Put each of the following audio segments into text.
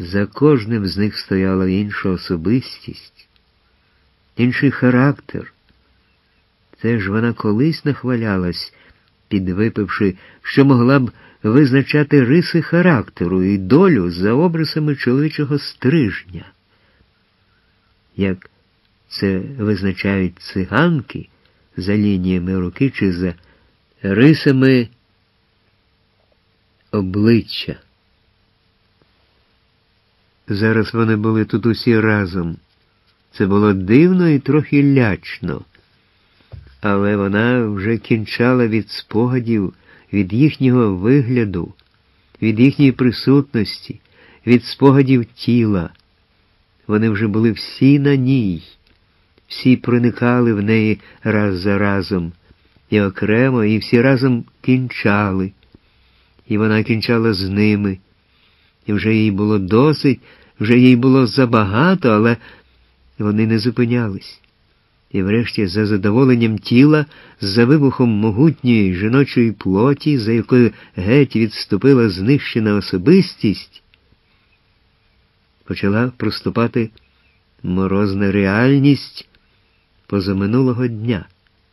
За кожним з них стояла інша особистість, інший характер. Це ж вона колись нахвалялась, підвипивши, що могла б визначати риси характеру і долю за обрисами чоловічого стрижня. Як це визначають циганки за лініями руки чи за рисами обличчя. Зараз вони були тут усі разом. Це було дивно і трохи лячно. Але вона вже кінчала від спогадів, від їхнього вигляду, від їхньої присутності, від спогадів тіла. Вони вже були всі на ній, всі проникали в неї раз за разом, і окремо, і всі разом кінчали. І вона кінчала з ними. І вже їй було досить, вже їй було забагато, але вони не зупинялись. І врешті за задоволенням тіла, за вибухом могутньої жіночої плоті, за якою геть відступила знищена особистість, почала проступати морозна реальність позаминулого дня.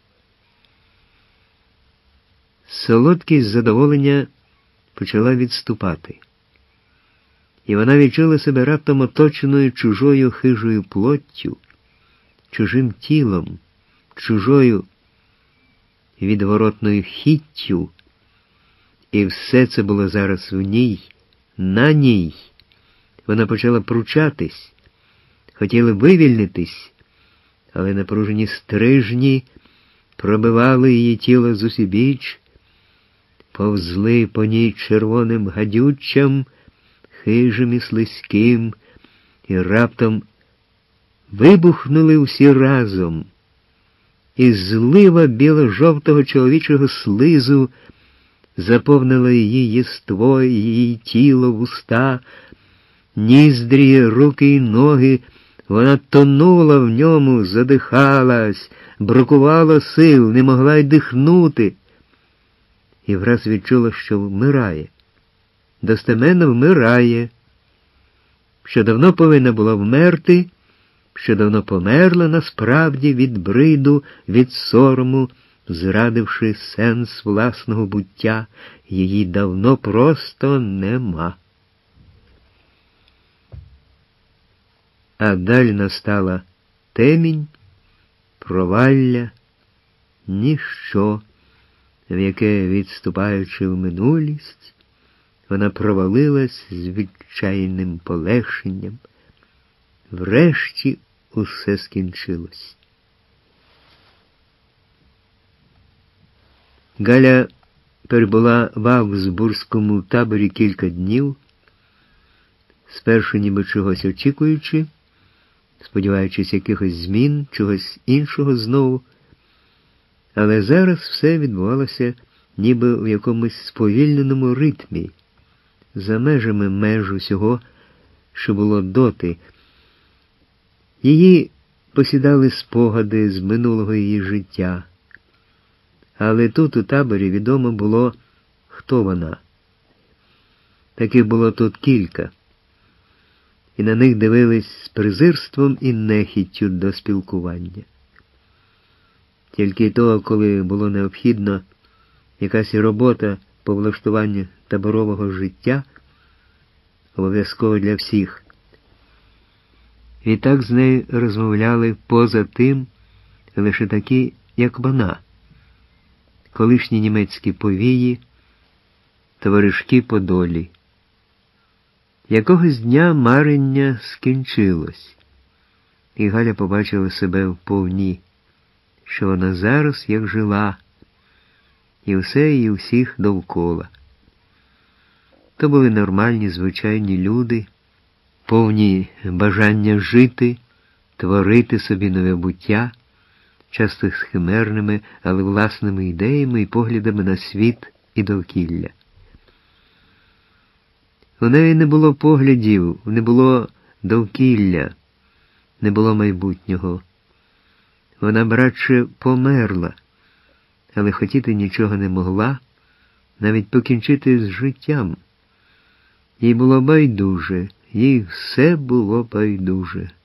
Солодкість задоволення почала відступати. І вона відчула себе раптом оточеною чужою хижою плоттю, чужим тілом, чужою відворотною хіттю. І все це було зараз в ній, на ній. Вона почала пручатись, хотіла вивільнитись, але напружені стрижні пробивали її тіло зусібіч, повзли по ній червоним гадюччям, хижим і слизьким, і раптом вибухнули всі разом, і злива біло-жовтого чоловічого слизу заповнила її єство, її тіло, вуста, ніздрі, руки й ноги. Вона тонула в ньому, задихалась, бракувало сил, не могла й дихнути. І враз відчула, що вмирає. Достеменно вмирає, що давно повинна була вмерти, що давно померла насправді від бриду, від сорому, зрадивши сенс власного буття, її давно просто нема. А далі настала темінь, провалля, ніщо, в яке, відступаючи в минулість, вона провалилась з відчайним полегшенням. Врешті усе скінчилось. Галя перебула в Авгсбурзькому таборі кілька днів, спершу ніби чогось очікуючи, сподіваючись якихось змін, чогось іншого знову, але зараз все відбувалося ніби в якомусь сповільненому ритмі, за межами меж усього, що було доти. Її посідали спогади з минулого її життя. Але тут, у таборі, відомо було, хто вона. Таких було тут кілька. І на них дивились з презирством і нехіттю до спілкування. Тільки того, коли було необхідно якась робота по влаштуванню таборового життя, обов'язково для всіх. І так з нею розмовляли поза тим лише такі, як вона, колишні німецькі повії, товаришки по долі. Якогось дня марення скінчилось, і Галя побачила себе вповні, що вона зараз як жила, і все і всіх довкола. То були нормальні, звичайні люди, повні бажання жити, творити собі нове буття, часто з химерними, але власними ідеями і поглядами на світ і довкілля. У неї не було поглядів, не було довкілля, не було майбутнього. Вона, братче, померла, але хотіти нічого не могла, навіть покінчити з життям. Їй було байдуже, їй все було байдуже.